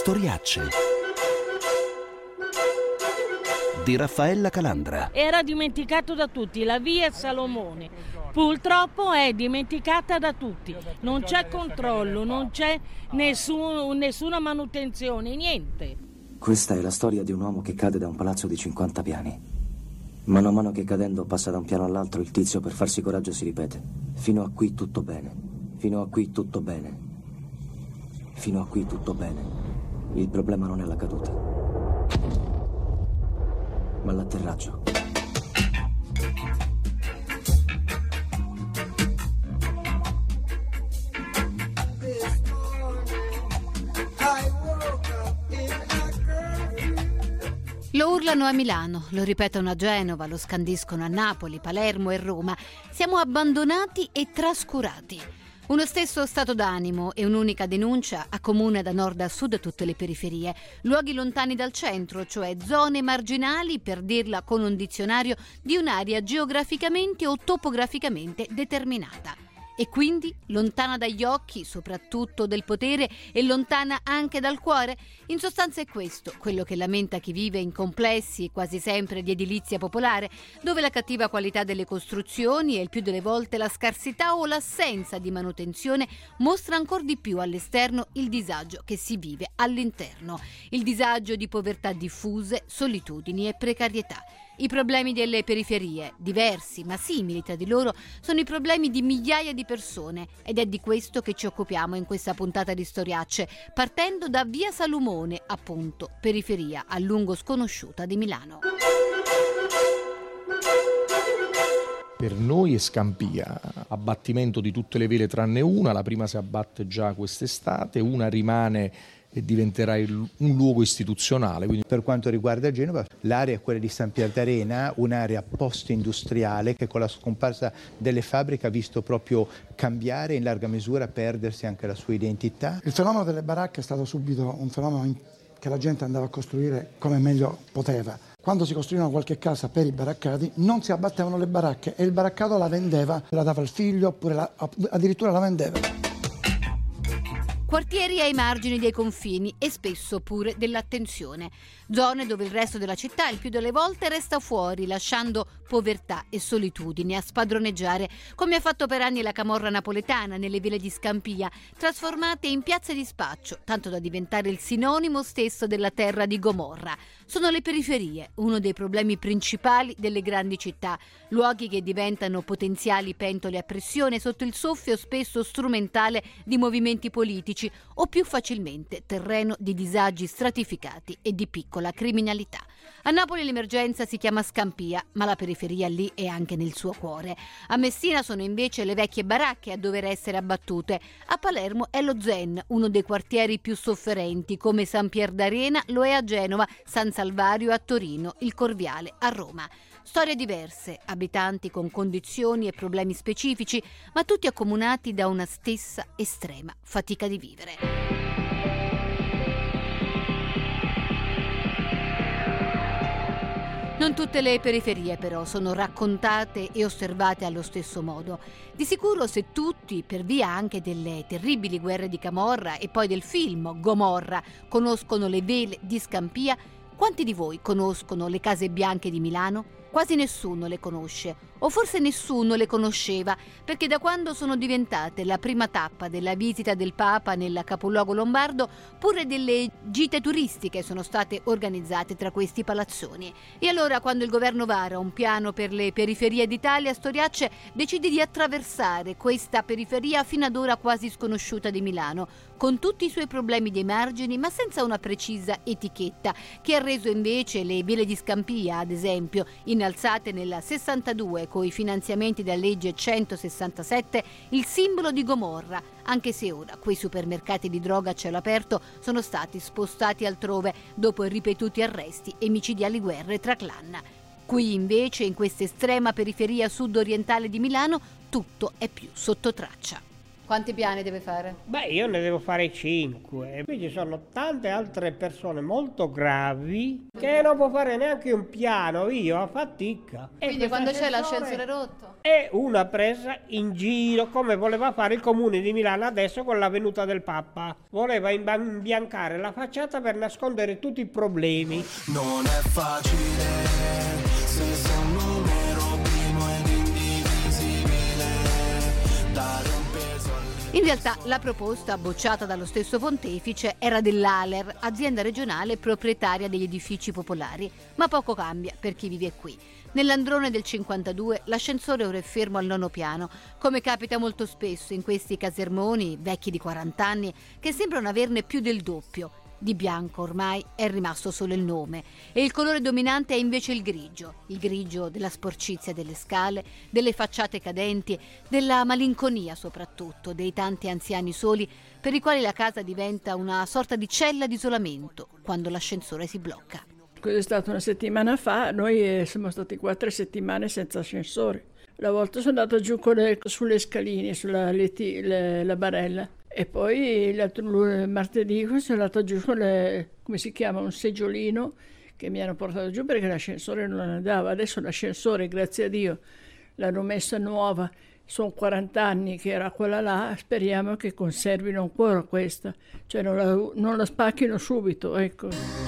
Storiacce di Raffaella Calandra. Era dimenticato da tutti, la via Salomone purtroppo è dimenticata da tutti, non c'è controllo, non c'è nessuna manutenzione, niente. Questa è la storia di un uomo che cade da un palazzo di 50 piani. Mano a mano che cadendo passa da un piano all'altro, il tizio per farsi coraggio si ripete: fino a qui tutto bene, fino a qui tutto bene, fino a qui tutto bene. Il problema non è la caduta, ma l'atterraggio. Lo urlano a Milano, lo ripetono a Genova, lo scandiscono a Napoli, Palermo e Roma. Siamo abbandonati e trascurati. Uno stesso stato d'animo e un'unica denuncia accomuna da nord a sud tutte le periferie, luoghi lontani dal centro, cioè zone marginali, per dirla con un dizionario, di un'area geograficamente o topograficamente determinata. E quindi lontana dagli occhi, soprattutto del potere, e lontana anche dal cuore? In sostanza è questo quello che lamenta chi vive in complessi, quasi sempre di edilizia popolare, dove la cattiva qualità delle costruzioni e il più delle volte la scarsità o l'assenza di manutenzione mostra ancor di più all'esterno il disagio che si vive all'interno, il disagio di povertà diffuse, solitudini e precarietà. I problemi delle periferie, diversi ma simili tra di loro, sono i problemi di migliaia di persone ed è di questo che ci occupiamo in questa puntata di Storiacce, partendo da via Salomone, appunto, periferia a lungo sconosciuta di Milano. Per noi è Scampia, abbattimento di tutte le vele tranne una, la prima si abbatte già quest'estate, una rimane e diventerà un luogo istituzionale. Quindi... Per quanto riguarda Genova, l'area è quella di San Pierdarena, un'area post-industriale che con la scomparsa delle fabbriche ha visto proprio cambiare e in larga misura perdersi anche la sua identità. Il fenomeno delle baracche è stato subito un fenomeno che la gente andava a costruire come meglio poteva. Quando si costruivano qualche casa per i baraccati non si abbattevano le baracche e il baraccato la vendeva, la dava al figlio oppure addirittura la vendeva. Quartieri ai margini dei confini e spesso pure dell'attenzione. Zone dove il resto della città il più delle volte resta fuori, lasciando povertà e solitudine a spadroneggiare, come ha fatto per anni la camorra napoletana nelle ville di Scampia, trasformate in piazze di spaccio, tanto da diventare il sinonimo stesso della terra di Gomorra. Sono le periferie, uno dei problemi principali delle grandi città, luoghi che diventano potenziali pentole a pressione sotto il soffio spesso strumentale di movimenti politici o più facilmente terreno di disagi stratificati e di piccola criminalità. A Napoli l'emergenza si chiama Scampia, ma la periferia lì è anche nel suo cuore. A Messina sono invece le vecchie baracche a dover essere abbattute. A Palermo è lo Zen, uno dei quartieri più sofferenti, come San Pierdarena lo è a Genova, San Salvario a Torino, il Corviale a Roma. Storie diverse, abitanti con condizioni e problemi specifici, ma tutti accomunati da una stessa estrema fatica di vivere. Non tutte le periferie però sono raccontate e osservate allo stesso modo. Di sicuro se tutti, per via anche delle terribili guerre di Camorra e poi del film Gomorra, conoscono le vele di Scampia, quanti di voi conoscono le Case Bianche di Milano? Quasi nessuno le conosce, o forse nessuno le conosceva, perché da quando sono diventate la prima tappa della visita del Papa nel capoluogo lombardo, pure delle gite turistiche sono state organizzate tra questi palazzoni. E allora, quando il governo vara un piano per le periferie d'Italia, Storiacce decide di attraversare questa periferia fino ad ora quasi sconosciuta di Milano, con tutti i suoi problemi dei margini, ma senza una precisa etichetta, che ha reso invece le ville di Scampia, ad esempio, innalzate nel 62 coi finanziamenti della legge 167, il simbolo di Gomorra, anche se ora quei supermercati di droga a cielo aperto sono stati spostati altrove dopo i ripetuti arresti e micidiali guerre tra clan. Qui invece, in questa estrema periferia sud-orientale di Milano, tutto è più sotto traccia. Quanti piani deve fare? Beh, io ne devo fare 5. Qui ci sono tante altre persone molto gravi che non può fare neanche un piano, io a fatica. Quindi quando c'è l'ascensore rotto? È una presa in giro, come voleva fare il comune di Milano adesso con la venuta del Papa. Voleva imbiancare la facciata per nascondere tutti i problemi. Non è facile se sei un numero primo ed indivisibile, dare un peso. In realtà la proposta, bocciata dallo stesso pontefice, era dell'Aler, azienda regionale proprietaria degli edifici popolari, ma poco cambia per chi vive qui. Nell'androne del 52 l'ascensore ora è fermo al 9° piano, come capita molto spesso in questi casermoni vecchi di 40 anni che sembrano averne più del doppio. Di bianco ormai è rimasto solo il nome e il colore dominante è invece il grigio della sporcizia delle scale, delle facciate cadenti, della malinconia soprattutto, dei tanti anziani soli per i quali la casa diventa una sorta di cella di isolamento quando l'ascensore si blocca. Questa è stata una settimana fa, noi siamo stati 4 settimane senza ascensore. La volta sono andata giù sulle scaline, la barella. E poi martedì sono andata giù con come si chiama, un seggiolino che mi hanno portato giù perché l'ascensore non andava. Adesso l'ascensore, grazie a Dio, l'hanno messa nuova. Sono 40 anni che era quella là, speriamo che conservino ancora questa. Cioè non la spacchino subito, ecco.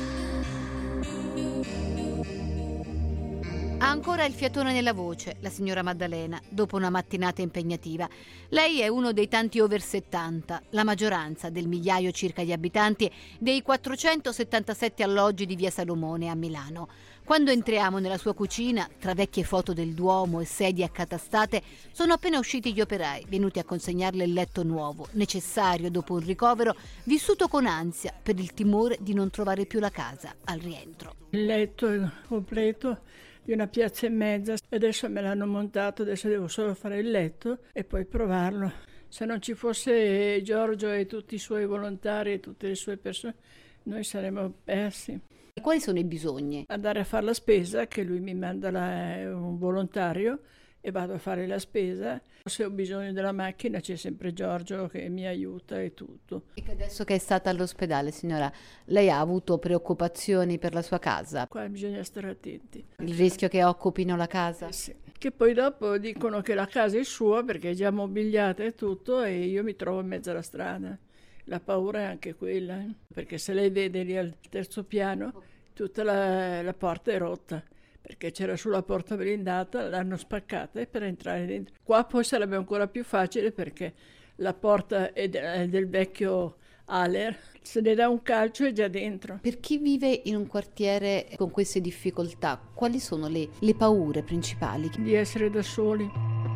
Ha ancora il fiatone nella voce, la signora Maddalena, dopo una mattinata impegnativa. Lei è uno dei tanti over 70, la maggioranza del migliaio circa di abitanti dei 477 alloggi di via Salomone a Milano. Quando entriamo nella sua cucina, tra vecchie foto del Duomo e sedie accatastate, sono appena usciti gli operai, venuti a consegnarle il letto nuovo, necessario dopo un ricovero vissuto con ansia per il timore di non trovare più la casa al rientro. Il letto è completo, di 1,5 piazza, e adesso me l'hanno montato, adesso devo solo fare il letto e poi provarlo. Se non ci fosse Giorgio e tutti i suoi volontari e tutte le sue persone, noi saremmo persi. E quali sono i bisogni? Andare a fare la spesa, che lui mi manda un volontario e vado a fare la spesa. Se ho bisogno della macchina c'è sempre Giorgio che mi aiuta e tutto. E adesso che è stata all'ospedale, signora, lei ha avuto preoccupazioni per la sua casa? Qua bisogna stare attenti. Il rischio che occupino la casa? Sì. Che poi dopo dicono che la casa è sua perché è già mobiliata e tutto e io mi trovo in mezzo alla strada. La paura è anche quella, perché se lei vede lì al 3° piano tutta la porta è rotta. Perché c'era sulla porta blindata, l'hanno spaccata e per entrare dentro. Qua poi sarebbe ancora più facile perché la porta è del vecchio Aler, se ne dà un calcio è già dentro. Per chi vive in un quartiere con queste difficoltà, quali sono le paure principali? Di essere da soli.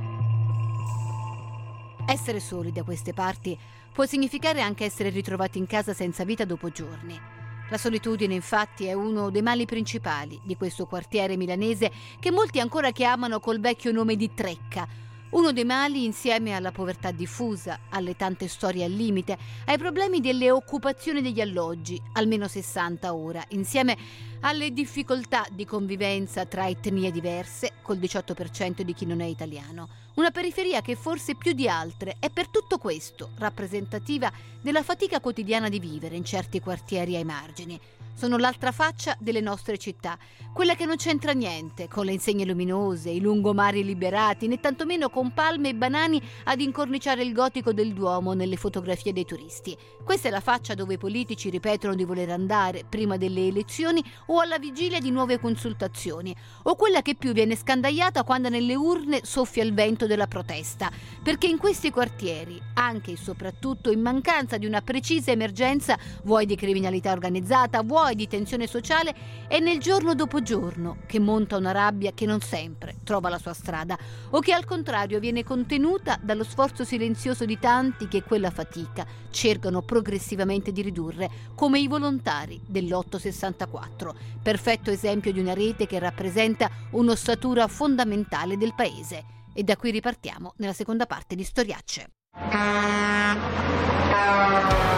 Essere soli da queste parti può significare anche essere ritrovati in casa senza vita dopo giorni. La solitudine, infatti, è uno dei mali principali di questo quartiere milanese che molti ancora chiamano col vecchio nome di Trecca. Uno dei mali insieme alla povertà diffusa, alle tante storie al limite, ai problemi delle occupazioni degli alloggi, almeno 60 ora, insieme alle difficoltà di convivenza tra etnie diverse, col 18% di chi non è italiano. Una periferia che forse più di altre è per tutto questo rappresentativa della fatica quotidiana di vivere in certi quartieri ai margini. Sono l'altra faccia delle nostre città, quella che non c'entra niente con le insegne luminose, i lungomari liberati, né tantomeno con palme e banani ad incorniciare il gotico del Duomo nelle fotografie dei turisti. Questa è la faccia dove i politici ripetono di voler andare prima delle elezioni o alla vigilia di nuove consultazioni, o quella che più viene scandagliata quando nelle urne soffia il vento della protesta, perché in questi quartieri, anche e soprattutto in mancanza di una precisa emergenza, vuoi di criminalità organizzata, vuoi di tensione sociale, è nel giorno dopo giorno che monta una rabbia che non sempre trova la sua strada, o che al contrario viene contenuta dallo sforzo silenzioso di tanti che quella fatica cercano progressivamente di ridurre, come i volontari dell'864, perfetto esempio di una rete che rappresenta un'ossatura fondamentale del paese. E da qui ripartiamo nella seconda parte di Storiacce.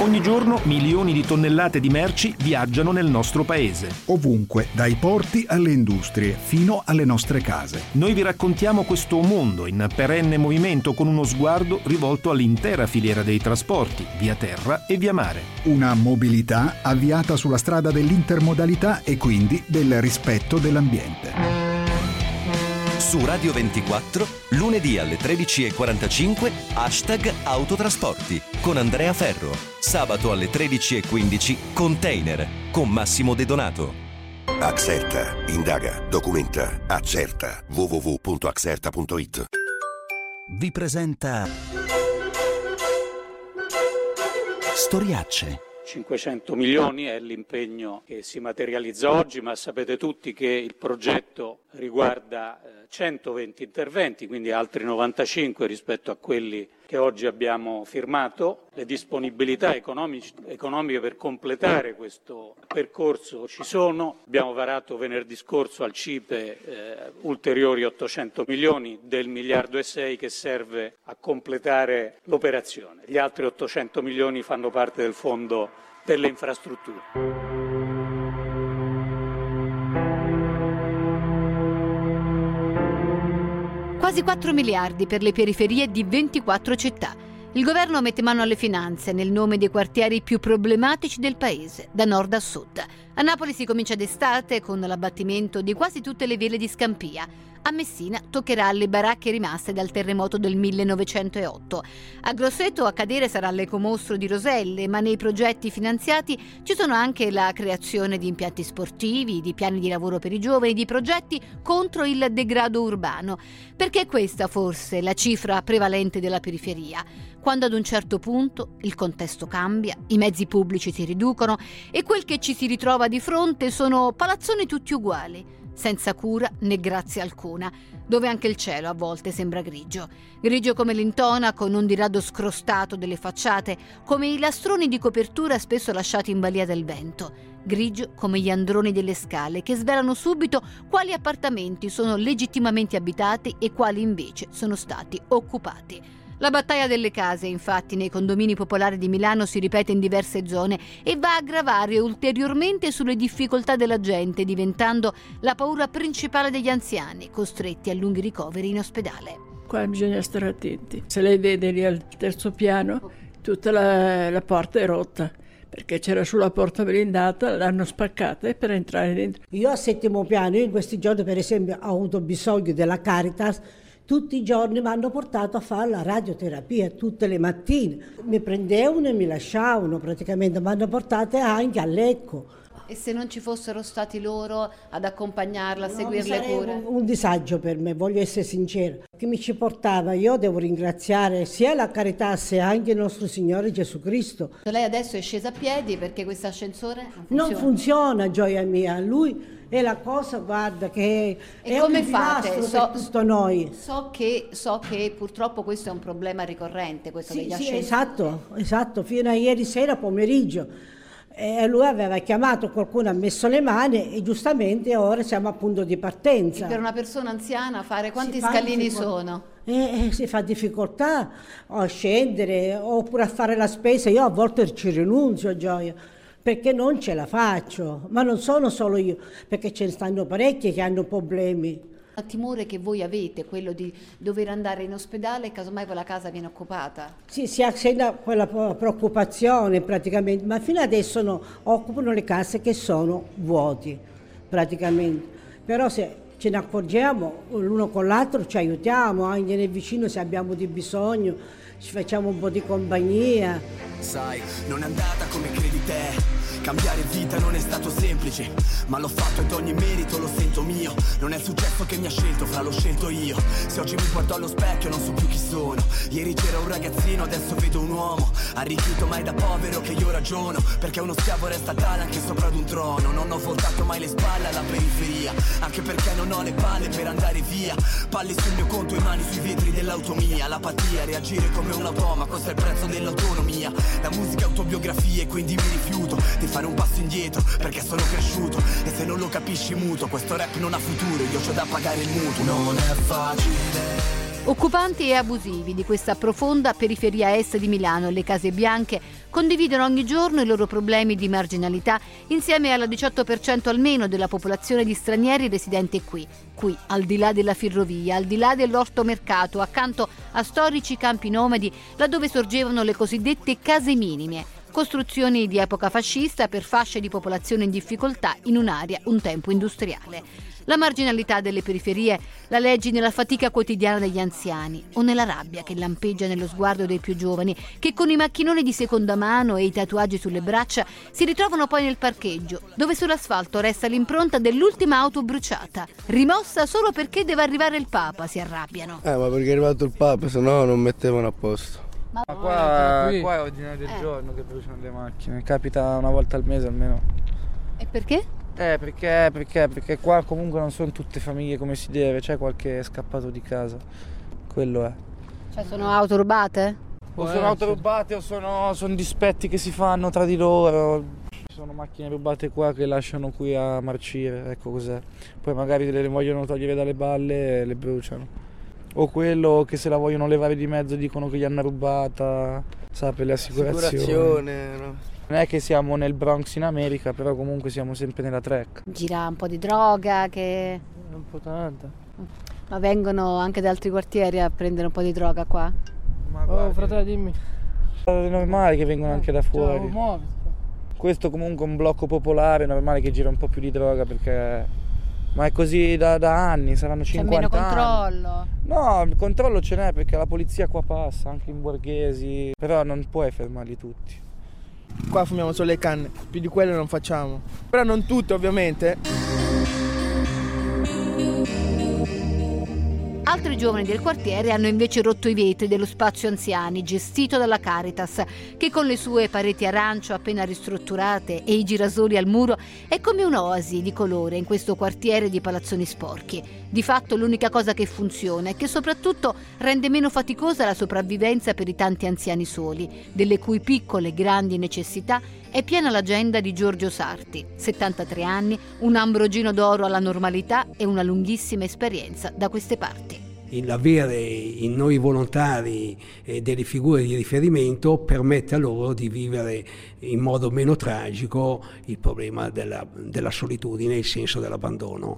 Ogni giorno milioni di tonnellate di merci viaggiano nel nostro paese. Ovunque, dai porti alle industrie, fino alle nostre case. Noi vi raccontiamo questo mondo in perenne movimento con uno sguardo rivolto all'intera filiera dei trasporti, via terra e via mare. Una mobilità avviata sulla strada dell'intermodalità e quindi del rispetto dell'ambiente. Su Radio 24, lunedì alle 13.45, #autotrasporti con Andrea Ferro. Sabato alle 13.15, Container con Massimo De Donato. Axerta, indaga, documenta, accerta. www.axerta.it. Vi presenta Storiacce. 500 milioni è l'impegno che si materializza oggi, ma sapete tutti che il progetto riguarda 120 interventi, quindi altri 95 rispetto a quelli che oggi abbiamo firmato. Le disponibilità economiche per completare questo percorso ci sono. Abbiamo varato venerdì scorso al CIPE ulteriori 800 milioni del 1,6 miliardi che serve a completare l'operazione. Gli altri 800 milioni fanno parte del fondo per le infrastrutture. Quasi 4 miliardi per le periferie di 24 città. Il governo mette mano alle finanze nel nome dei quartieri più problematici del paese, da nord a sud. A Napoli si comincia d'estate con l'abbattimento di quasi tutte le ville di Scampia. A Messina toccherà alle baracche rimaste dal terremoto del 1908. A Grosseto a cadere sarà l'ecomostro di Roselle, ma nei progetti finanziati ci sono anche la creazione di impianti sportivi, di piani di lavoro per i giovani, di progetti contro il degrado urbano. Perché è questa forse la cifra prevalente della periferia. Quando ad un certo punto il contesto cambia, i mezzi pubblici si riducono e quel che ci si ritrova di fronte sono palazzoni tutti uguali, senza cura né grazia alcuna, dove anche il cielo a volte sembra grigio. Grigio come l'intonaco non di rado scrostato delle facciate, come i lastroni di copertura spesso lasciati in balia del vento. Grigio come gli androni delle scale che svelano subito quali appartamenti sono legittimamente abitati e quali invece sono stati occupati. La battaglia delle case, infatti, nei condomini popolari di Milano si ripete in diverse zone e va a gravare ulteriormente sulle difficoltà della gente, diventando la paura principale degli anziani, costretti a lunghi ricoveri in ospedale. Qua bisogna stare attenti. Se lei vede lì al terzo piano, tutta la porta è rotta, perché c'era sulla porta blindata, l'hanno spaccata per entrare dentro. Io al 7° piano, io in questi giorni per esempio ho avuto bisogno della Caritas. Tutti i giorni mi hanno portato a fare la radioterapia, tutte le mattine. Mi prendevano e mi lasciavano, praticamente mi hanno portate anche a Lecco. E se non ci fossero stati loro ad accompagnarla, a seguire le cure? Un disagio per me, voglio essere sincera. Chi mi ci portava, io devo ringraziare sia la carità sia anche il nostro Signore Gesù Cristo. Lei adesso è scesa a piedi perché questo ascensore non funziona, gioia mia. Lui è la cosa, guarda, che e è come un fate? per tutto noi. So che purtroppo questo è un problema ricorrente, questo degli ascensori. Esatto, fino a ieri sera pomeriggio. E lui aveva chiamato qualcuno, ha messo le mani e giustamente ora siamo a punto di partenza. E per una persona anziana fare quanti scalini sono? Si fa difficoltà a scendere oppure a fare la spesa. Io a volte ci rinunzio, Gioia, perché non ce la faccio, ma non sono solo io, perché ce ne stanno parecchi che hanno problemi. Il timore che voi avete, quello di dover andare in ospedale e casomai quella casa viene occupata? Sì, si accende quella preoccupazione praticamente, ma fino adesso occupano le case che sono vuoti praticamente. Però se ce ne accorgiamo l'uno con l'altro ci aiutiamo, anche nel vicino se abbiamo di bisogno, ci facciamo un po' di compagnia. Sai, non è andata come credi te. Cambiare vita non è stato semplice, ma l'ho fatto ed ogni merito lo sento mio. Non è il successo che mi ha scelto, l'ho scelto io. Se oggi mi guardo allo specchio non so più chi sono. Ieri c'era un ragazzino, adesso vedo un uomo. Arricchito mai da povero che io ragiono, perché uno schiavo resta tale anche sopra ad un trono. Non ho voltato mai le spalle alla periferia, anche perché non ho le palle per andare via. Palle sul mio conto e mani sui vetri dell'auto mia. L'apatia, reagire come un automa, questo è il prezzo dell'autonomia. La musica è autobiografia e quindi mi rifiuto di fare un passo indietro perché sono cresciuto. E se non lo capisci muto, questo rap non ha futuro, io c'ho da pagare il mutuo. Non è facile Occupanti e abusivi di questa profonda periferia est di Milano, le case bianche condividono ogni giorno i loro problemi di marginalità insieme al 18% almeno della popolazione di stranieri residenti qui, al di là della ferrovia, al di là dell'ortomercato, accanto a storici campi nomadi, laddove sorgevano le cosiddette case minime, costruzioni di epoca fascista per fasce di popolazione in difficoltà in un'area un tempo industriale. La marginalità delle periferie la leggi nella fatica quotidiana degli anziani o nella rabbia che lampeggia nello sguardo dei più giovani, che con i macchinoni di seconda mano e i tatuaggi sulle braccia si ritrovano poi nel parcheggio, dove sull'asfalto resta l'impronta dell'ultima auto bruciata, rimossa solo perché deve arrivare il Papa, si arrabbiano. Ma perché è arrivato il Papa, se no non mettevano a posto. Ma qua è ordine del giorno che bruciano le macchine, capita una volta al mese almeno. E perché? Perché qua comunque non sono tutte famiglie come si deve, c'è qualche scappato di casa, quello è. Cioè sono auto rubate? O sono auto rubate o sono dispetti che si fanno tra di loro. Ci sono macchine rubate qua che lasciano qui a marcire, ecco cos'è. Poi magari le vogliono togliere dalle balle e le bruciano. O quello che se la vogliono levare di mezzo dicono che gli hanno rubata, sa, per le assicurazioni. No? Non è che siamo nel Bronx in America, però comunque siamo sempre nella track. Gira un po' di droga che... Un po' tanta. Ma vengono anche da altri quartieri a prendere un po' di droga qua? Fratello, dimmi. È normale che vengono anche da fuori. Questo comunque è un blocco popolare, è normale che gira un po' più di droga perché... Ma è così da anni, saranno 50 anni. C'è meno controllo? No, il controllo ce n'è perché la polizia qua passa, anche in borghesi, però non puoi fermarli tutti. Qua fumiamo solo le canne, più di quello non facciamo. Però non tutte ovviamente. Altri giovani del quartiere hanno invece rotto i vetri dello spazio anziani gestito dalla Caritas, che con le sue pareti arancio appena ristrutturate e i girasoli al muro è come un'oasi di colore in questo quartiere di palazzoni sporchi. Di fatto l'unica cosa che funziona e che soprattutto rende meno faticosa la sopravvivenza per i tanti anziani soli, delle cui piccole e grandi necessità è piena l'agenda di Giorgio Sarti, 73 anni, un ambrogino d'oro alla normalità e una lunghissima esperienza da queste parti. L'avere in noi volontari delle figure di riferimento permette a loro di vivere in modo meno tragico il problema della solitudine, il senso dell'abbandono.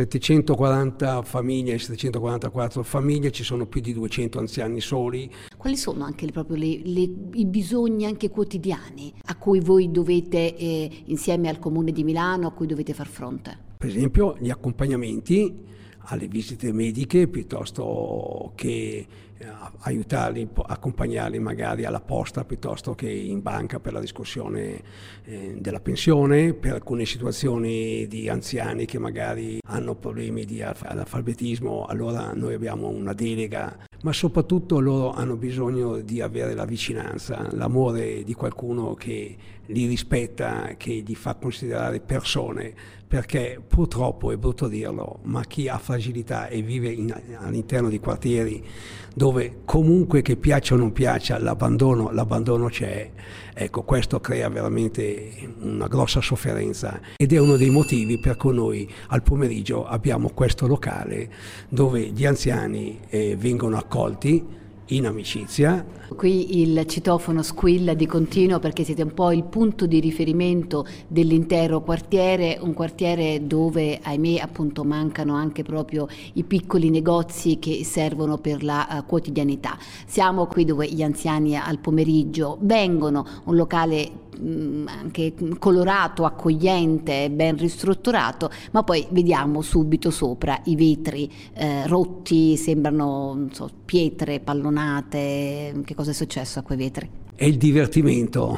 740 famiglie, 744 famiglie, ci sono più di 200 anziani soli. Quali sono anche proprio i bisogni anche quotidiani a cui voi dovete, insieme al Comune di Milano, a cui dovete far fronte? Per esempio gli accompagnamenti alle visite mediche, piuttosto che aiutarli, accompagnarli magari alla posta piuttosto che in banca per la discussione della pensione, per alcune situazioni di anziani che magari hanno problemi di analfabetismo, allora noi abbiamo una delega, ma soprattutto loro hanno bisogno di avere la vicinanza, l'amore di qualcuno che li rispetta, che li fa considerare persone, perché purtroppo è brutto dirlo, ma chi ha fragilità e vive all'interno di quartieri dove comunque che piaccia o non piaccia l'abbandono c'è, ecco, questo crea veramente una grossa sofferenza ed è uno dei motivi per cui noi al pomeriggio abbiamo questo locale dove gli anziani vengono accolti in amicizia. Qui il citofono squilla di continuo perché siete un po' il punto di riferimento dell'intero quartiere, un quartiere dove ahimè appunto mancano anche proprio i piccoli negozi che servono per la quotidianità. Siamo qui dove gli anziani al pomeriggio vengono, un locale anche colorato, accogliente, ben ristrutturato, ma poi vediamo subito sopra i vetri rotti, sembrano non so, pietre pallonate. Che cosa è successo a quei vetri? È il divertimento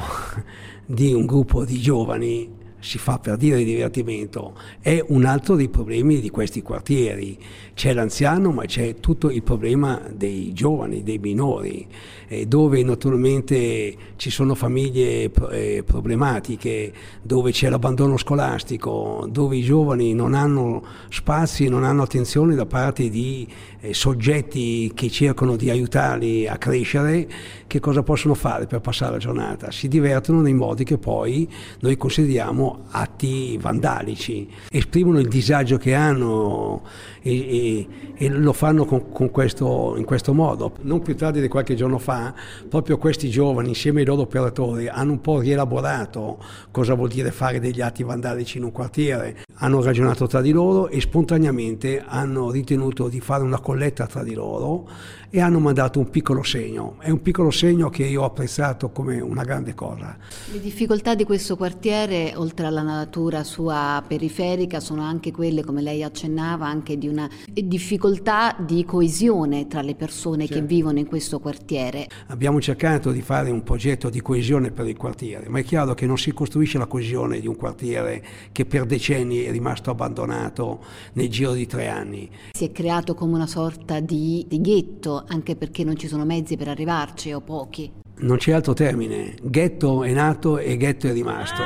di un gruppo di giovani, si fa per dire divertimento, è un altro dei problemi di questi quartieri. C'è l'anziano, ma c'è tutto il problema dei giovani, dei minori, dove naturalmente ci sono famiglie problematiche, dove c'è l'abbandono scolastico, dove i giovani non hanno spazi, non hanno attenzione da parte di soggetti che cercano di aiutarli a crescere. Che cosa possono fare per passare la giornata? Si divertono nei modi che poi noi consideriamo commettono atti vandalici, esprimono il disagio che hanno e lo fanno in questo modo. Non più tardi di qualche giorno fa, proprio questi giovani insieme ai loro operatori hanno un po' rielaborato cosa vuol dire fare degli atti vandalici in un quartiere, hanno ragionato tra di loro e spontaneamente hanno ritenuto di fare una colletta tra di loro e hanno mandato un piccolo segno. È un piccolo segno che io ho apprezzato come una grande cosa. Le difficoltà di questo quartiere, oltre alla natura sua periferica, sono anche quelle, come lei accennava, anche di una difficoltà di coesione tra le persone che vivono in questo quartiere. Abbiamo cercato di fare un progetto di coesione per il quartiere, ma è chiaro che non si costruisce la coesione di un quartiere che per decenni è rimasto abbandonato nel giro di 3 anni. Si è creato come una sorta di ghetto, anche perché non ci sono mezzi per arrivarci o pochi. Non c'è altro termine, ghetto è nato e ghetto è rimasto.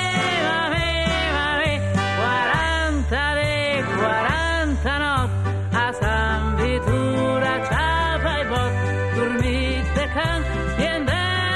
40 notti a San Vitura ciapa i bot dormite can e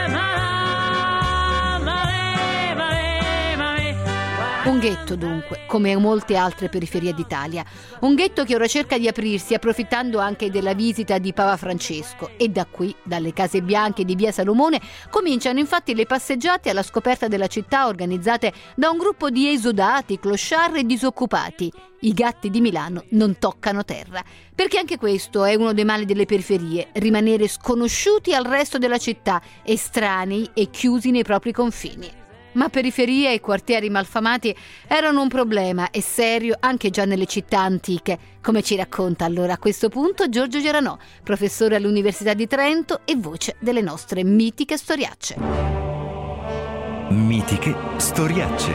Un ghetto dunque, come molte altre periferie d'Italia. Un ghetto che ora cerca di aprirsi approfittando anche della visita di Papa Francesco. E da qui, dalle Case Bianche di Via Salomone, cominciano infatti le passeggiate alla scoperta della città organizzate da un gruppo di esodati, clochard e disoccupati. I gatti di Milano non toccano terra. Perché anche questo è uno dei mali delle periferie, rimanere sconosciuti al resto della città, estranei e chiusi nei propri confini. Ma periferie e quartieri malfamati erano un problema e serio anche già nelle città antiche, come ci racconta allora a questo punto Giorgio Geranò, professore all'Università di Trento e voce delle nostre mitiche storiacce. Mitiche storiacce.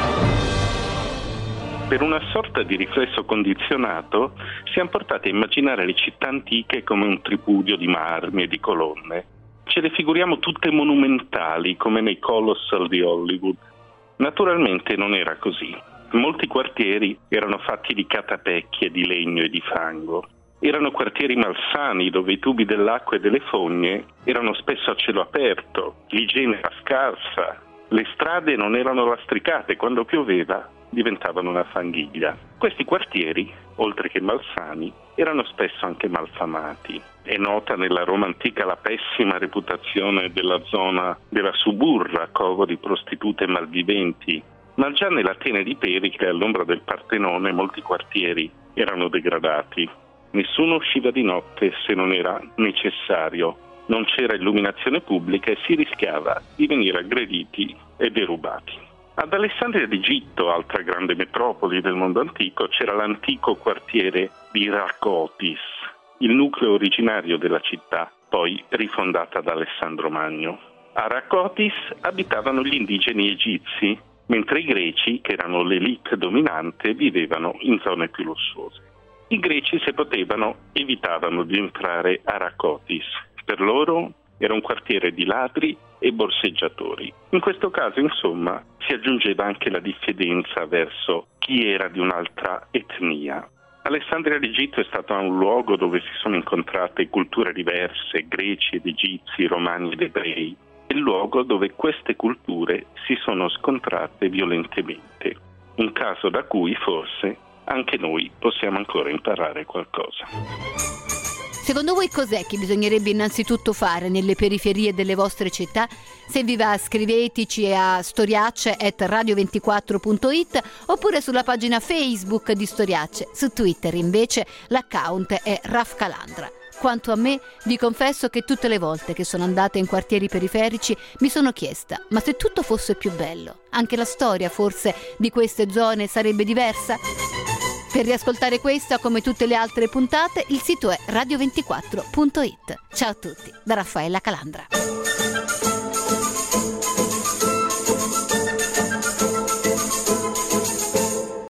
Per una sorta di riflesso condizionato siamo portati a immaginare le città antiche come un tripudio di marmi e di colonne. Ce le figuriamo tutte monumentali, come nei colossal di Hollywood. Naturalmente non era così. Molti quartieri erano fatti di catapecchie, di legno e di fango. Erano quartieri malsani, dove i tubi dell'acqua e delle fogne erano spesso a cielo aperto, l'igiene era scarsa, le strade non erano lastricate, quando pioveva diventavano una fanghiglia. Questi quartieri, oltre che malsani, erano spesso anche malfamati. È nota nella Roma antica la pessima reputazione della zona della Suburra, covo di prostitute malviventi, ma già nell'Atene di Pericle, all'ombra del Partenone, molti quartieri erano degradati. Nessuno usciva di notte se non era necessario, non c'era illuminazione pubblica e si rischiava di venire aggrediti e derubati. Ad Alessandria d'Egitto, altra grande metropoli del mondo antico, c'era l'antico quartiere di Rakotis, il nucleo originario della città, poi rifondata da Alessandro Magno. A Rakotis abitavano gli indigeni egizi, mentre i greci, che erano l'elite dominante, vivevano in zone più lussuose. I greci, se potevano, evitavano di entrare a Rakotis. Per loro era un quartiere di ladri e borseggiatori. In questo caso, insomma, si aggiungeva anche la diffidenza verso chi era di un'altra etnia. Alessandria d'Egitto è stato un luogo dove si sono incontrate culture diverse, greci ed egizi, romani ed ebrei, il luogo dove queste culture si sono scontrate violentemente. Un caso da cui forse anche noi possiamo ancora imparare qualcosa. Secondo voi cos'è che bisognerebbe innanzitutto fare nelle periferie delle vostre città? Se vi va, scriveteci a storiacce@radio24.it oppure sulla pagina Facebook di Storiacce. Su Twitter invece l'account è Raf Calandra. Quanto a me, vi confesso che tutte le volte che sono andata in quartieri periferici mi sono chiesta: ma se tutto fosse più bello, anche la storia forse di queste zone sarebbe diversa? Per riascoltare questa, come tutte le altre puntate, il sito è radio24.it. Ciao a tutti, da Raffaella Calandra.